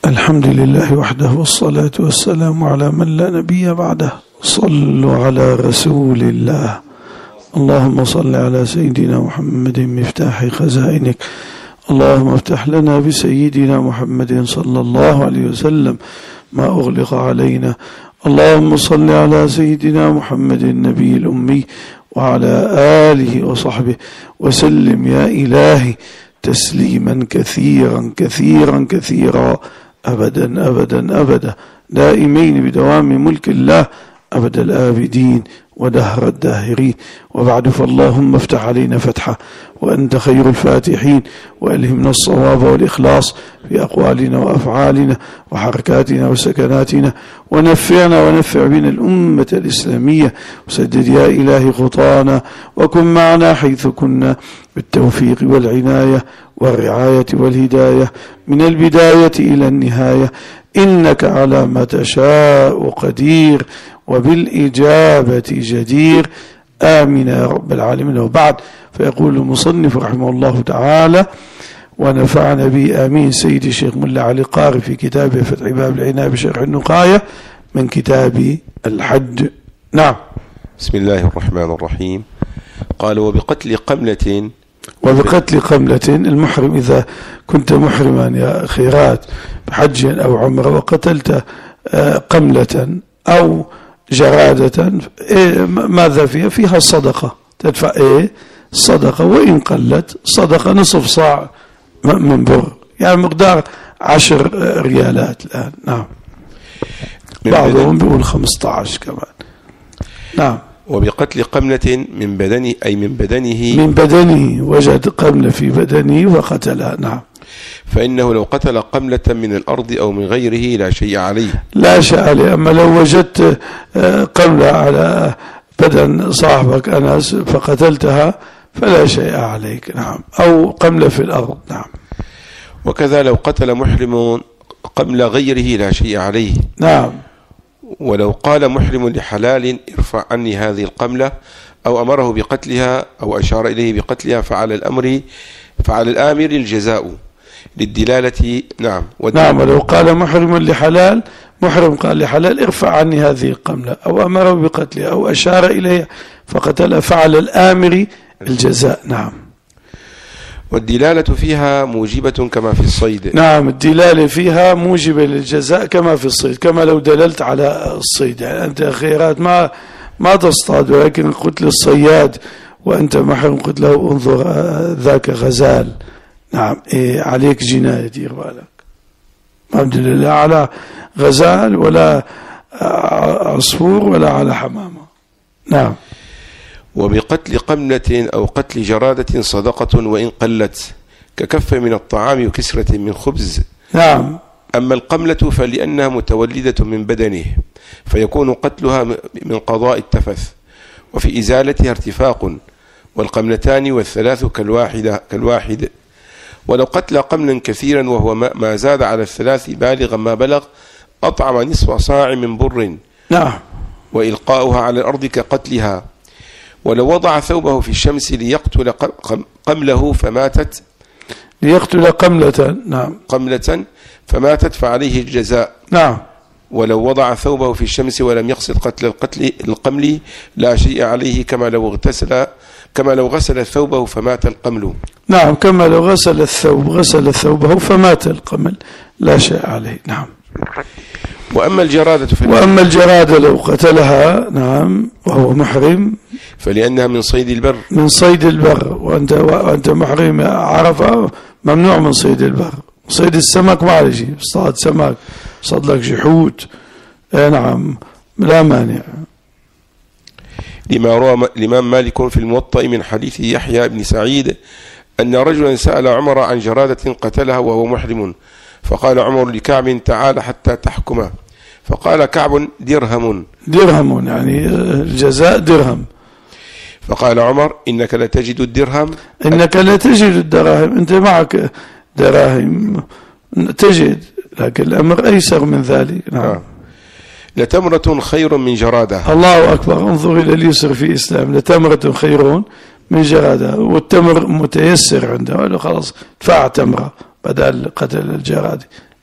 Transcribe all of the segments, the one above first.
الحمد لله وحده والصلاة والسلام على من لا نبي بعده. صلوا على رسول الله. اللهم صل على سيدنا محمد مفتاح خزائنك. اللهم افتح لنا بسيدنا محمد صلى الله عليه وسلم ما أغلق علينا. اللهم صل على سيدنا محمد النبي الأمي وعلى آله وصحبه وسلم يا إلهي تسليما كثيرا كثيرا كثيرا أبدا أبدا أبدا دائمين بدوام ملك الله أبد الآبدين ودهر الداهرين. وبعد، فاللهم افتح علينا فتحة وأنت خير الفاتحين، وألهمنا الصواب والإخلاص في أقوالنا وأفعالنا وحركاتنا وسكناتنا، ونفعنا ونفع بنا الأمة الإسلامية، وسدد يا إلهي خطانا، وكن معنا حيث كنا بالتوفيق والعناية والرعاية والهداية من البداية إلى النهاية، إنك على ما تشاء قدير وبالإجابة جدير. آمين يا رب العالمين. وبعد، فيقول المصنف رحمه الله تعالى ونفعنا به آمين سيدي الشيخ ملا علي قاري في كتابه فتح باب العناية بشرح النقاية من كتاب الحج. نعم. بسم الله الرحمن الرحيم. قال وبقتل قملة المحرم إذا كنت محرما يا خيرات بحج أو عمره وقتلت قملة أو جرادة، ماذا فيها الصدقة، تدفع الصدقة، وإن قلت صدقة نصف صاع من بر، يعني مقدار 10 ريالات الآن. نعم. بعضهم بيقول 15 كمان. نعم. وبقتل قملة من بدنه، أي من بدنه وجد قملة في بدنه وقتلها. نعم. فإنه لو قتل قملة من الأرض أو من غيره لا شيء عليه. لا شيء عليه. أما لو وجدت قملة على بدن صاحبك أنس فقتلتها فلا شيء عليك. نعم. أو قملة في الأرض. نعم. وكذا لو قتل محرم قمل غيره لا شيء عليه. نعم. ولو قال محرم لحلال ارفع عني هذه القملة، أو أمره بقتلها أو أشار إليه بقتلها، فعلى الآمر الجزاء للدلالة. نعم. نعم. ولو قال محرم قال لحلال ارفع عني هذه القملة، أو أمره بقتلها أو أشار إليه فقتلها، فعلى الآمر الجزاء. نعم. والدلالة فيها موجبة كما في الصيد. نعم. الدلالة فيها موجبة للجزاء كما في الصيد، كما لو دللت على الصيد. يعني أنت خيرات ما تصطاد، ولكن قلت للصياد وأنت محرم قلت له انظر ذاك غزال. نعم. عليك جناية، دير بالك. الحمد لله على غزال ولا عصفور ولا على حمامة. نعم. وبقتل قملة أو قتل جرادة صدقة وإن قلت، ككف من الطعام وكسرة من خبز. نعم. أما القملة فلأنها متولدة من بدنه، فيكون قتلها من قضاء التفث، وفي إزالتها ارتفاق، والقملتان والثلاث كالواحد. ولو قتل قملا كثيرا وهو ما زاد على الثلاث بالغا ما بلغ، أطعم نصف صاع من بر. نعم. وإلقاؤها على الأرض كقتلها. ولو وضع ثوبه في الشمس ليقتل قمله فماتت، ليقتل قملة. نعم. قملة فماتت فعليه الجزاء. نعم. ولو وضع ثوبه في الشمس ولم يقصد قتل القمل لا شيء عليه، كما لو غسل ثوبه فمات القمل. نعم. كما لو غسل ثوبه فمات القمل لا شيء عليه. نعم. وأما الجرادة لو قتلها، نعم، وهو محرم، فلأنها من صيد البر. وأنت محرم عرفة، ممنوع من صيد البر. صيد السمك ما عليه شيء، اصطاد سمك، صاد لك جحوت، نعم، لا مانع. لما روى الإمام مالك في الموطأ من حديث يحيى بن سعيد أن رجلا سأل عمر عن جرادة قتلها وهو محرم، فقال عمر لكعب تعال حتى تحكمه، فقال كعب درهم، يعني الجزاء درهم. فقال عمر إنك لتجد الدرهم، أنت معك دراهم تجد، لكن الأمر أيسر من ذلك. نعم. لتمرة خير من جرادة. الله أكبر. انظر إلى اليسر في الإسلام. لتمرة خير من جرادة. والتمر متيسر عنده، خلاص دفع تمرة بدل قتل الجرادة.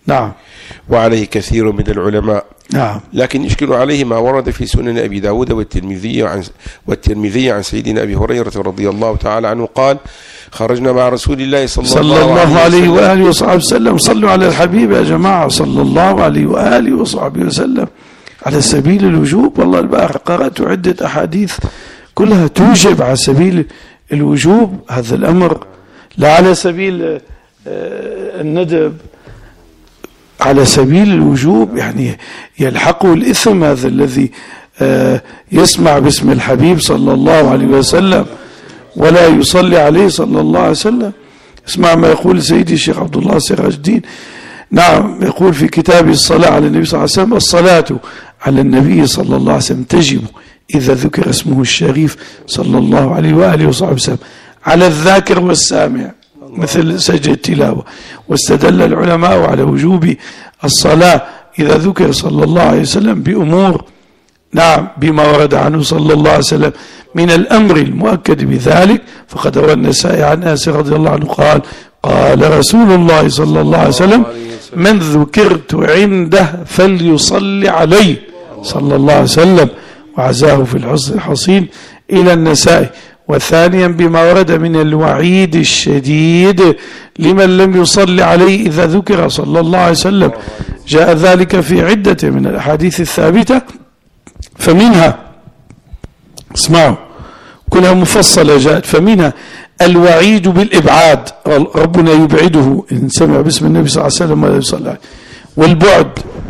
نعم. وعليه كثير من العلماء. نعم. لكن يشكل عليه ما ورد في سنن أبي داود والترمذي عن سيدنا أبي هريرة رضي الله تعالى عنه قال: خرجنا مع رسول الله صلى الله عليه وآله وصحبه وسلم. صلوا على الحبيب يا جماعة صلى الله عليه وآله وصحبه وسلم على سبيل الوجوب. والله البارح قرأت عدة أحاديث كلها توجب على سبيل الوجوب هذا الأمر، لا على سبيل الندب، على سبيل الوجوب. يعني يلحقه الإثم هذا الذي يسمع باسم الحبيب صلى الله عليه وسلم ولا يصلي عليه صلى الله عليه وسلم. اسمع ما يقول سيدي الشيخ عبد الله سراج الدين، نعم، يقول في كتابه الصلاة على النبي صلى الله عليه وسلم: الصلاة على النبي صلى الله عليه وسلم تجب إذا ذكر اسمه الشريف صلى الله عليه وآله وصحبه وسلم على الذاكر والسامع مثل سجد التلاوة. واستدل العلماء على وجوب الصلاة إذا ذكر صلى الله عليه وسلم بأمور، نعم، بما ورد عنه صلى الله عليه وسلم من الأمر المؤكد بذلك. فقد روى النسائي عن أنس رضي الله عنه قال: قال رسول الله صلى الله عليه وسلم: من ذكرت عنده فليصلي عليه صلى الله عليه وسلم، وعزاه في الحصن الحصين إلى النسائي. وثانيا بما ورد من الوعيد الشديد لمن لم يصلي عليه إذا ذكر صلى الله عليه وسلم. جاء ذلك في عدة من الأحاديث الثابتة، فمنها، اسمعوا كلها مفصلة جاءت، فمنها الوعيد بالإبعاد، ربنا يبعده إن سمع باسم النبي صلى الله عليه وسلم ولا يصلي عليه، والبعد،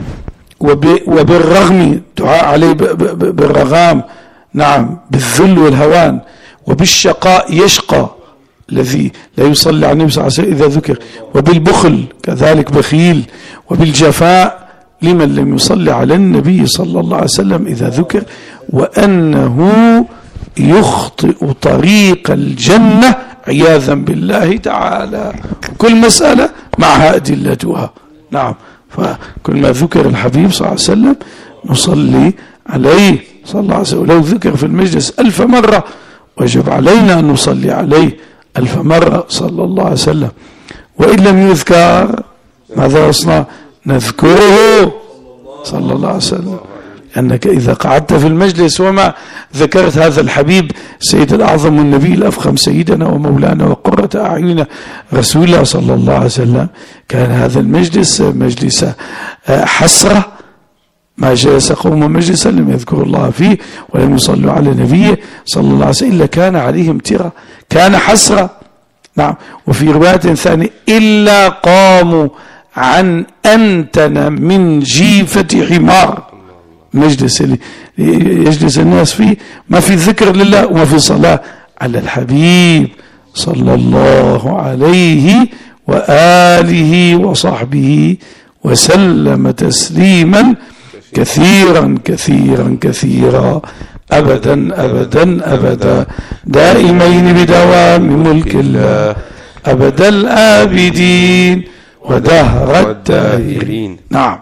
وبالرغم دعاء عليه بالرغام، نعم، بالذل والهوان، وبالشقاء يشقى الذي لا يصلي على النبي صلى الله عليه وسلم إذا ذكر، وبالبخل كذلك بخيل، وبالجفاء لمن لم يصلي على النبي صلى الله عليه وسلم إذا ذكر، وأنه يخطئ طريق الجنة عياذا بالله تعالى. كل مسألة معها أدلتها، نعم. فكل ما ذكر الحبيب صلى الله عليه وسلم نصلي عليه صلى الله عليه وسلم. لو ذكر في المجلس 1000 مرة وجب علينا أن نصلي عليه 1000 مرة صلى الله عليه وسلم. وإن لم يذكر ماذا يصنع؟ نذكره صلى الله عليه وسلم. أنك إذا قعدت في المجلس وما ذكرت هذا الحبيب سيد الأعظم والنبي الأفخم سيدنا ومولانا وقرة أعيننا رسول الله صلى الله عليه وسلم، كان هذا المجلس مجلس حسرة، ما جلس قوم مجلسا لم يذكروا الله فيه ولم يصلوا على نبيه صلى الله عليه وسلم إلا كان عليهم ترى، كان حسرة، نعم. وفي رواية ثانية: إلا قاموا عن أنتن من جيفة حمار. مجلس اللي يجلس الناس فيه ما في ذكر لله وما في صلاة على الحبيب صلى الله عليه وآله وصحبه وسلم تسليما كثيرا كثيرا كثيرا أبدا أبدا أبدا دائمين بدوام ملك الله أبدا الآبدين ودهر الداهرين. نعم.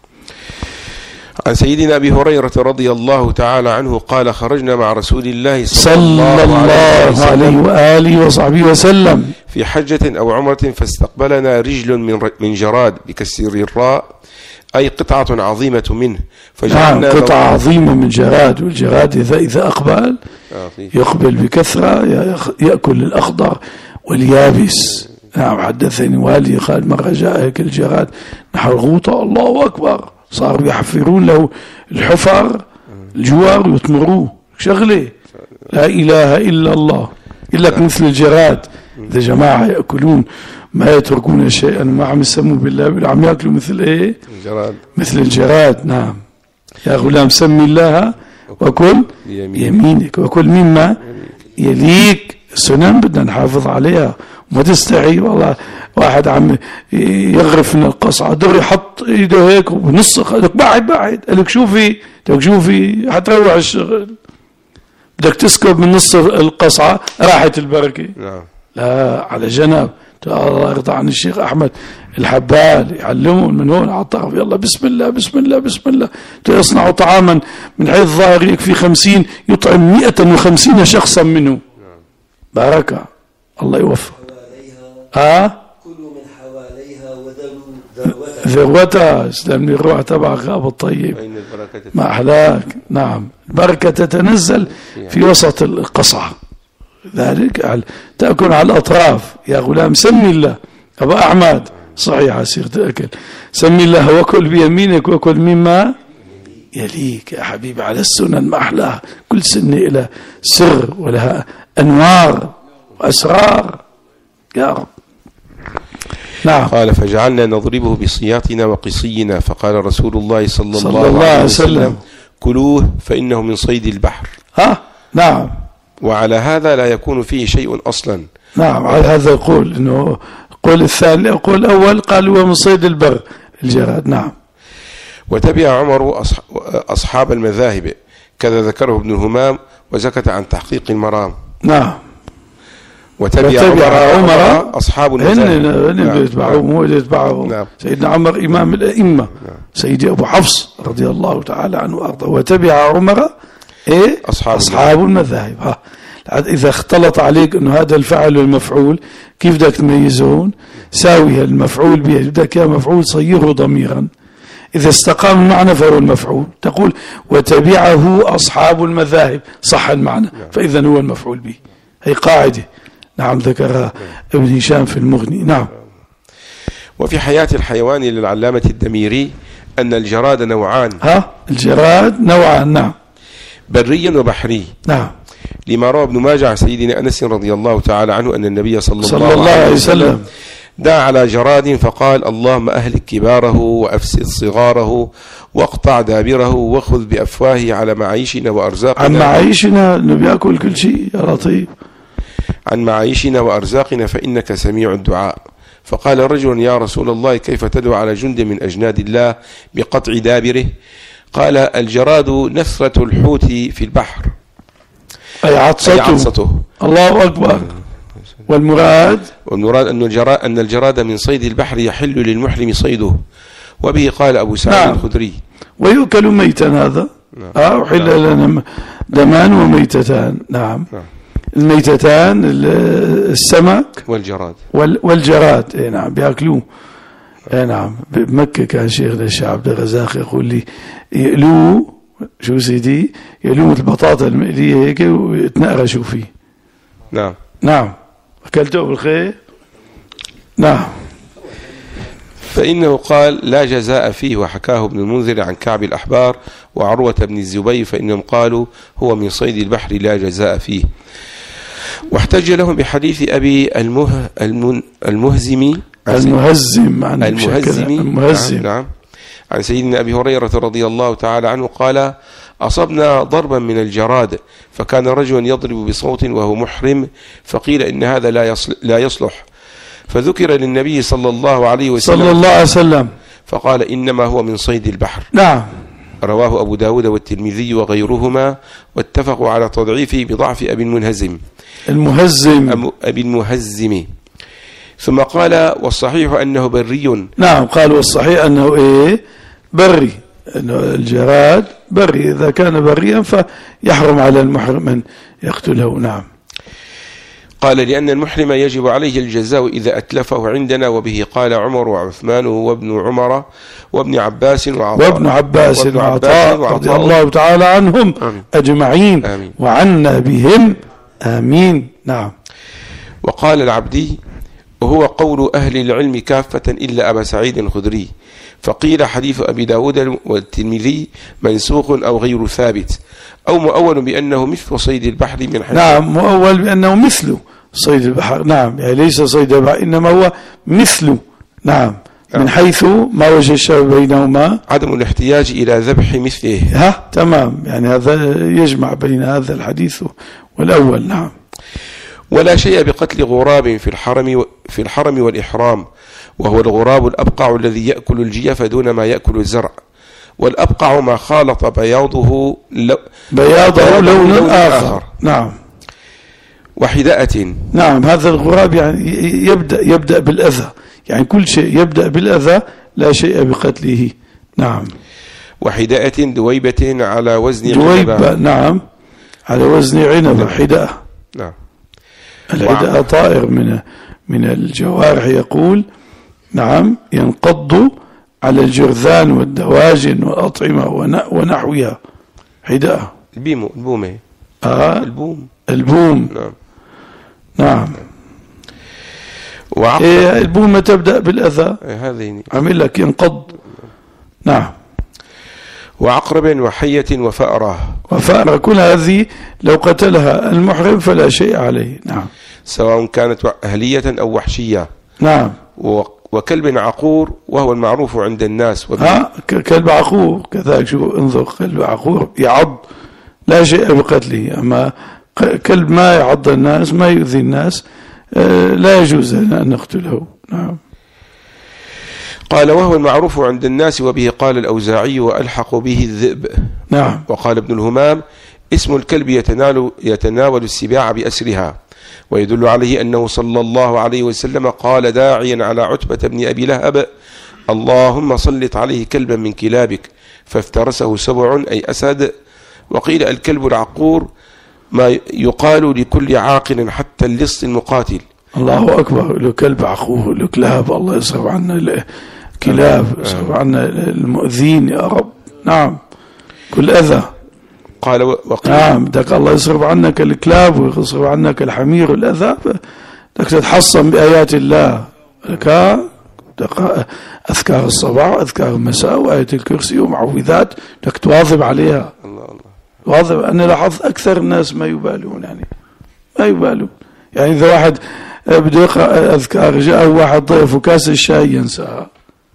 عن سيدنا أبي هريرة رضي الله تعالى عنه قال: خرجنا مع رسول الله صلى الله عليه وآله وصحبه وسلم في حجة أو عمرة فاستقبلنا رجل من جراد بكسر الراء، أي قطعة عظيمة منه، فجعلنا قطعة عظيمة من جراد. والجراد إذا أقبل يقبل بكثرة، يأكل الأخضر واليابس. نعم. حدثني والدي قال: مرة جاء هيك الجراد نحو الغوطة، الله أكبر، صاروا يحفرون له الحفر الجوار ويطمروه، شغله لا إله إلا الله. إلا مثل الجراد، إذا جماعة يأكلون ما يتركون شيئا، ما عم يسموا بالله، عم يأكلوا مثل إيه؟ الجراد. مثل الجراد. نعم. يا غلام سمي الله وكل يمينك وكل مما يليك. السنن بدنا نحافظ عليها وما تستحي. والله واحد عم يغرف من القصعة دغري حط ايده هيك ونص، قالك بعد قالك شوفي حتروح الشغل، بدك تسكب من نص القصعة راحت البركة. لا، على جنب. الله يرضى عن الشيخ أحمد الحبال يعلمون من هون على الطرف، يلا بسم الله بسم الله بسم الله. يصنع طعاما من حيث ظاهر يكفي 50 يطعم 150 شخصا منه. بركة، الله يوفق. كلوا من حواليها ذروتها. اسلم لي الروح تبعك أبو الطيب ما أحلاك. نعم البركة تتنزل في وسط القصعة، ذلك تأكل على الأطراف. يا غلام سمي الله. أبا أحمد صحيح أسير تأكل، سمي الله وكل بيمينك وكل مما يليك. يا حبيبي على السنن ما أحلاها. كل سنة إلى سر ولها أنوار وأسرار يا رب. نعم. قال فجعلنا نضربه بصياطنا وقصينا، فقال رسول الله صلى الله عليه وسلم كلوه فإنه من صيد البحر. نعم. وعلى هذا لا يكون فيه شيء أصلا. نعم على هذا يقول إنه قول الثاني قول الأول قال هو من صيد البر الجراد. نعم. وتبع عمر أصحاب المذاهب كذا ذكره ابن الهمام وسكت عن تحقيق المرام. نعم. وتبع عمر أصحاب المذاهب يتبعوا. نعم. سيدنا عمر إمام الأئمة. نعم. سيدي أبو حفص رضي الله تعالى عنه وأرضاه. وتبع عمر أصحاب المذاهب. إذا اختلط عليك أنه هذا الفعل والمفعول كيف بدك تميزون؟ ساوي المفعول به، بدك يا مفعول صيره ضميرا، إذا استقام المعنى فهو المفعول. تقول وتبعه أصحاب المذاهب صح المعنى، فإذا هو المفعول به. هي قاعدة. نعم ذكرها ابن هشام في المغني. نعم. وفي حياة الحيوان للعلامة الدميري أن الجراد نوعان. الجراد نوعان. نعم. بري وبحري. نعم. لما روى ابن ماجه عن سيدنا أنس رضي الله تعالى عنه أن النبي صلى الله عليه وسلم دعا على جراد فقال اللهم أهلك كباره وأفسد صغاره واقطع دابره وخذ بأفواهه على معايشنا وأرزاقنا. عن معايشنا أنه بيأكل كل شيء يا لطيف. عن معايشنا وأرزاقنا فإنك سميع الدعاء. فقال رجل يا رسول الله كيف تدعو على جند من أجناد الله بقطع دابره؟ قال الجراد نثرة الحوت في البحر، أي عطسته. الله أكبر. والمراد أن الجراد من صيد البحر يحل للمحرم صيده. وبه قال أبو سعيد الخدري ويؤكل ميتا هذا. أحل لنا دمان وميتتان. نعم. الميتتان السمك والجراد. نعم بيأكلوه. نعم. بمكة كان شيخنا الشيخ عبد الرزاق يقول لي يقلوه شو سيدي يقلوه البطاطا المقلية هيك ويتنقرشوا فيه. نعم. نعم. أكلته بالخير. نعم. فإنه قال لا جزاء فيه. وحكاه ابن المنذر عن كعب الأحبار وعروة بن الزبير فإنهم قالوا هو من صيد البحر لا جزاء فيه. واحتج لهم بحديث أبي المهزم نعم عن سيدنا أبي هريرة رضي الله تعالى عنه قال أصبنا ضربا من الجراد فكان رجل يضرب بصوت وهو محرم فقيل إن هذا لا يصلح فذكر للنبي صلى الله عليه وسلم فقال إنما هو من صيد البحر. نعم. رواه أبو داود والترمذي وغيرهما واتفقوا على تضعيفه بضعف أبي المهزم. ثم قال والصحيح أنه بري. نعم. قال والصحيح أنه بري، أنه الجراد بري، إذا كان بريا فيحرم على المحرم أن يقتله. نعم. قال لأن المحرم يجب عليه الجزاء إذا أتلفه عندنا. وبه قال عمر وعثمان وابن عمر وابن عباس وعطاء رضي الله تعالى عنهم أجمعين. آمين. وعنا بهم آمين. نعم. وقال العبدي وهو قول أهل العلم كافة إلا أبا سعيد الخدري. فقيل حديث أبي داود والترمذي منسوخ أو غير ثابت أو مؤول بأنه مثل صيد البحر من حيث. نعم. مؤول بأنه مثل صيد البحر. نعم. يعني ليس صيد البحر إنما هو مثله. نعم. من حيث ما وجه الشبه بينهما عدم الاحتياج إلى ذبح مثله. تمام. يعني هذا يجمع بين هذا الحديث والأول. نعم. ولا شيء بقتل غراب في الحرم والإحرام، وهو الغراب الأبقع الذي يأكل الجيف دون ما يأكل الزرع. والأبقع ما خالط بياضه لون آخر. نعم. وحداءة. نعم. هذا الغراب يعني يبدأ بالأذى، يعني كل شيء يبدأ بالأذى لا شيء بقتله. نعم. وحداءة دويبة على وزن دويبة. نعم. على وزن عنبة. حداء. نعم. الحداء طائر من الجوارح يقول نعم ينقض على الجرذان والدواجن والأطعمة ونحوها. حداء البوم البوم نعم. البومة تبدأ بالأذى، هذه عمل لك ينقض. نعم. وعقرب وحية وفأرة كل هذه لو قتلها المحرم فلا شيء عليه. نعم. سواء كانت أهلية أو وحشية. نعم. وكلب عقور وهو المعروف عند الناس. كلب عقور كذلك. شو انظر، كلب عقور يعض لا شيء بقتله، أما كلب ما يعض الناس ما يؤذي الناس لا يجوز أن نقتله. نعم. قال وهو المعروف عند الناس، وبه قال الأوزاعي وألحق به الذئب. نعم. وقال ابن الهمام اسم الكلب يتناول السباع بأسرها، ويدل عليه أنه صلى الله عليه وسلم قال داعيا على عتبة بن أبي لهب اللهم سلط عليه كلبا من كلابك فافترسه سبع أي أسد. وقيل الكلب العقور ما يقال لكل عاقل حتى اللص المقاتل. الله أكبر. له كلب عقور، له كلاب، الله يصرف عنا الكلاب، يصرف عنا المؤذين يا رب. نعم. كل أذى. قال وقيل نعم بدك الله يصرف عنك الكلاب ويصرف عنك الحمير والأذى، بدك تتحصن بآيات الله. أذكار الصباح وأذكار المساء وآية الكرسي ومعوذات بدك تواظب عليها. واظب. أنا لاحظت أكثر الناس ما يبالون، ما يبالون. يعني إذا واحد بده يقرأ أذكار جاء واحد ضيف وكاس الشاي ينساها.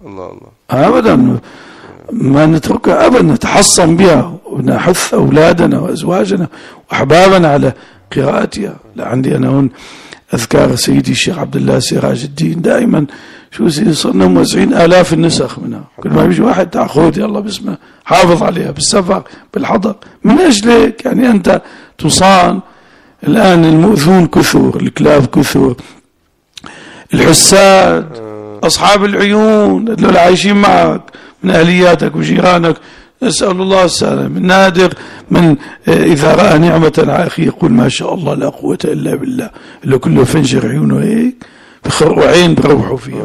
أبدا ما نتركها أبدا، نتحصن بها ونحث أولادنا وأزواجنا وأحبابنا على قراءتها. عندي أنا هون أذكار سيدي الشيخ عبد الله سراج الدين دائما شو صرنا موزعين آلاف النسخ منها. كل ما يجي واحد تأخذ يلا باسمه حافظ عليها بالسفر بالحضر. من أجلك يعني أنت تصان. الآن المؤذون كثر، الكلاب كثر، الحساد، أصحاب العيون اللي عايشين معك من أهلياتك وجيرانك، نسأل الله السلام. النادر من إذا رأى نعمة على أخي يقول ما شاء الله لا قوة إلا بالله، اللي كله فنجر عيونه هيك بخروا عين بروحوا فيها.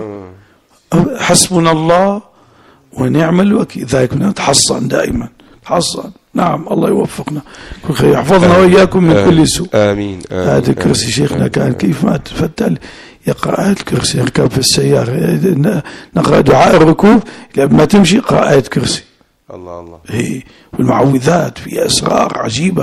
حسبنا الله ونعم الوكيل. ذلك نتحصن دائما، تحصن. نعم. الله يوفقنا كل خير، يحفظنا وإياكم من كل سوء. آمين. هذا الكرسي شيخنا كان كيف ما تفتل يقرأ آية الكرسي، يركب في السيارة نقرأ دعاء الركوب ما تمشي قرأ آية كرسي. الله. والمعوذات في أسرار عجيبة،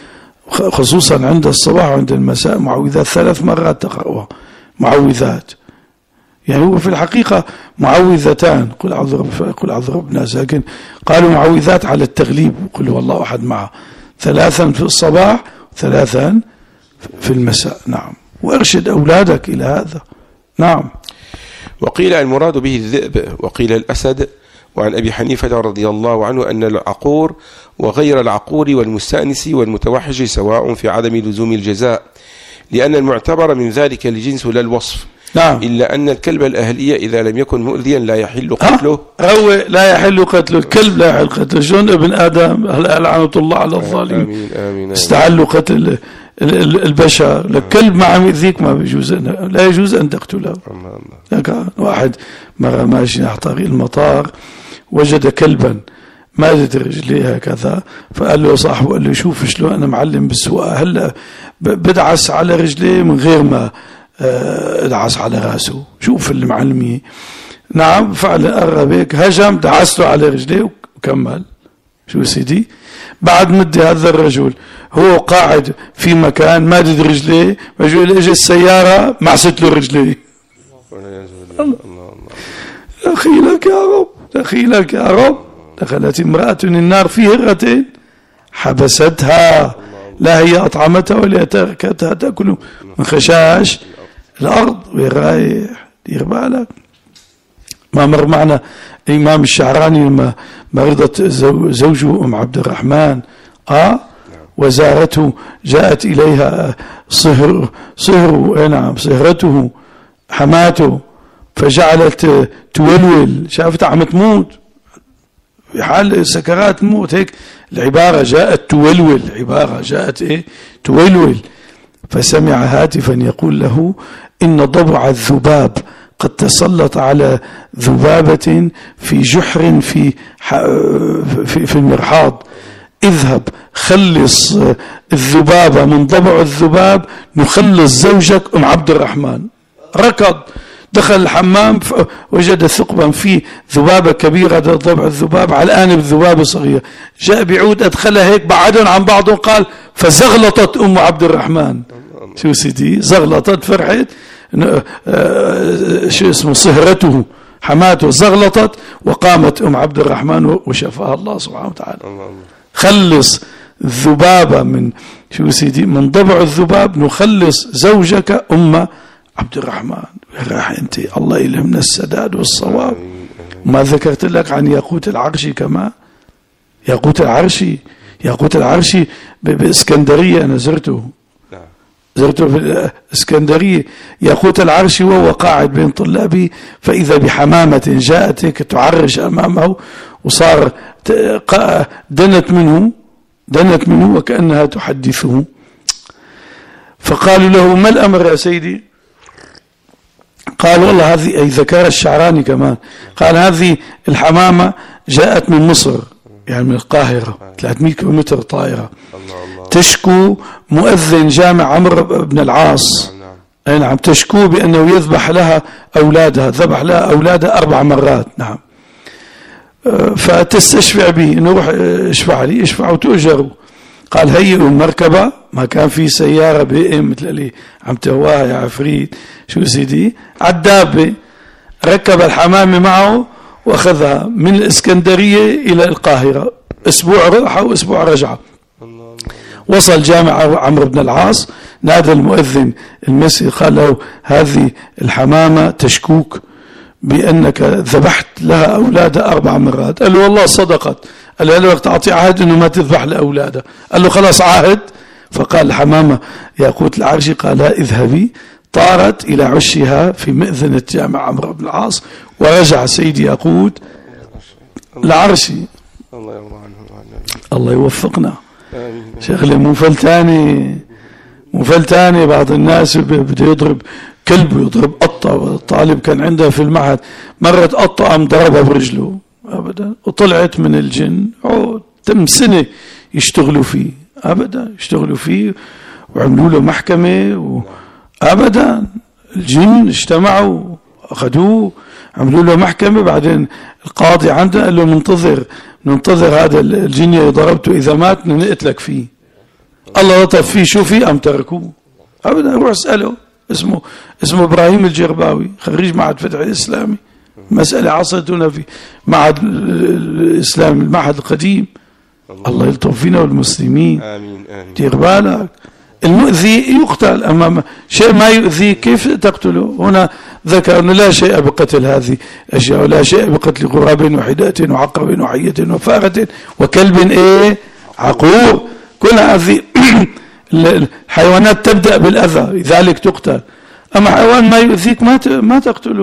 خصوصا عند الصباح وعند المساء. معوذات 3 مرات تقرأها معوذات. يعني هو في الحقيقة معوذتان، قل أعوذ برب الناس، لكن قالوا معوذات على التغليب، قل هو الله أحد معه 3 في الصباح و3 في المساء. نعم. وارشد أولادك إلى هذا. نعم. وقيل المراد به الذئب، وقيل الأسد. وعن أبي حنيفة رضي الله عنه أن العقور وغير العقور والمستأنس والمتوحش سواء في عدم لزوم الجزاء، لأن المعتبر من ذلك الجنس لا الوصف. نعم. إلا أن الكلب الأهلية إذا لم يكن مؤذيا لا يحل قتله. هو لا يحل قتله، الكلب لا يحل قتله. شلون ابن آدم لعنة الله على الظالمين. آمين. استعلوا قتل البشر. الكلب ما عم يؤذيك ما بيجوز، لا يجوز أن تقتله. كان واحد مرة ماشي على طريق المطار وجد كلبا مادت رجليه هكذا، فقال له صاحبه، قال له شوف شلون أنا معلم بالسواقة، هلا بدعس على رجليه من غير ما ادعس على راسه، شوف المعلمي. نعم فعلا قرب هيك هجم دعسته على رجليه وكمل. شو سيدي بعد مدة هذا الرجل هو قاعد في مكان مادد رجليه، رجل اجى السيارة معست له رجليه. دخيلك يا رب، دخيلك يا رب. دخلت امرأة النار في هرة حبستها، لا هي أطعمتها ولا تركتها تأكل من خشاش الأرض ورايح. دير بالك. ما مر معنا الإمام الشعراني لما مرضت زوجه أم عبد الرحمن وزارته، جاءت إليها صهرته حماته، فجعلت تولول، شافت عم تموت في حال سكرات الموت. هيك العبارة جاءت تولول، عبارة جاءت تولول. فسمع هاتفا يقول له إن ضبع الذباب قد تسلط على ذبابة في جحر في المرحاض، اذهب خلص الذبابة من ضبع الذباب نخلص زوجك أم عبد الرحمن. ركض دخل الحمام وجد ثقبا فيه ذبابة كبيرة ضبع الذباب علقان بذبابة صغيرة، جاء بعود أدخلها هيك بعدهم عن بعضهم، قال فزغلطت أم عبد الرحمن. شو سيدي زغلطت؟ فرحت شو اسمه صهرته حماته زغلطت، وقامت أم عبد الرحمن وشفاها الله سبحانه وتعالى. خلص الذبابة من شو سيدي من ضبع الذباب نخلص زوجك أم عبد الرحمن. راح انت الله يلهمنا السداد والصواب. ما ذكرت لك عن ياقوت العرشي كمان. ياقوت العرشي باسكندرية أنا زرته في الاسكندرية. ياقوت العرشي وهو قاعد بين طلابي فإذا بحمامة جاءتك تعرش أمامه، وصار دنت منه وكأنها تحدثه. فقالوا له ما الأمر يا سيدي؟ قال والله هذه، أي ذكر الشعراني كمان، قال هذه الحمامة جاءت من مصر، يعني من القاهرة 300 كيلومتر طائرة، تشكو مؤذن جامع عمرو بن العاص، أي نعم، تشكو بأنه يذبح لها أولادها، ذبح لها أولادها 4 مرات. نعم. فتستشفع به انه روح اشفع وتؤجروا. قال هيئوا المركبة، ما كان في سيارة بي ام مثل اللي عم تهواها يا عفريت شو سيدي، عالدابة، ركب الحمامة معه واخذها من الاسكندرية الى القاهرة، اسبوع راحة واسبوع رجعة. وصل جامع عمرو بن العاص، نادى المؤذن المسجد قال له هذه الحمامة تشكوك بأنك ذبحت لها أولادها 4 مرات. قال له والله صدقت. قال له وقت أعطي عهد أنه ما تذبح لأولادها. قال له خلاص عهد. فقال الحمامة ياقوت العرشي قال اذهبي. طارت إلى عشها في مئذنة جامع عمرو بن العاص، ورجع سيدي ياقوت العرشي. الله يوفقنا. شغله مو فلتاني. بعض الناس بده يضرب كلب ويضرب قطة. الطالب كان عنده في المعهد مرة قطة قام ضربها برجله أبدا، وطلعت من الجن. تم سنة يشتغلوا فيه وعملوا له محكمة أبدا. الجن اجتمعوا أخذوه عملوا له محكمة. بعدين القاضي عنده قال له ننتظر هذا الجن ضربته، إذا مات نقتلك فيه. الله لطف فيه، شو فيه؟ أم تركوه أبدا. روح اسأله، اسمه إبراهيم الجرباوي، خريج معهد فتح الإسلامي. مسألة عصرتنا في معهد الإسلام، المعهد القديم. الله يلطف فينا والمسلمين. آمين. دير بالك، المؤذي يقتل، أما شيء ما يؤذي كيف تقتله؟ هنا ذكر أنه لا شيء بقتل هذه الأشياء، ولا شيء بقتل غراب وحدة وعقرب وحية وفارة وكلب عقور. كل هذه الحيوانات تبدأ بالأذى، لذلك تقتل. أما حيوان ما يؤذيك ما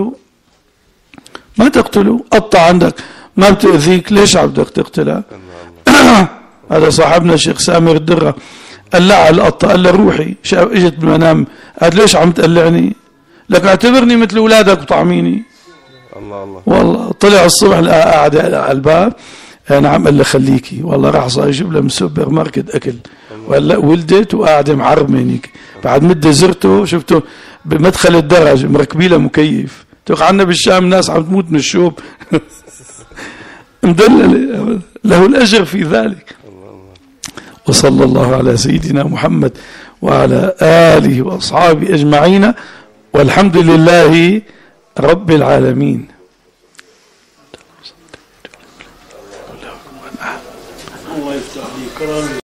تقتله. قطة عندك ما بتؤذيك، ليش بدك تقتلها؟ هذا صاحبنا الشيخ سامر الدرة قلع القطة، قال له روحي، اجت بالمنام، قال ليش عم تقلعني؟ لك اعتبرني مثل اولادك وطعميني. الله والله طلع الصبح قاعد على الباب. نعم. قال له خليكي، والله راح صار يجيب له من السوبر ماركت اكل، وهلا ولدت وقاعده معرمه هيك. بعد مده زرته شفته بمدخل الدرج مركبي له مكيف. توقع عنا بالشام ناس عم تموت من الشوب. مدلل، له الاجر في ذلك. وصلى الله على سيدنا محمد وعلى آله وأصحابه أجمعين، والحمد لله رب العالمين. الله يفتح عليك.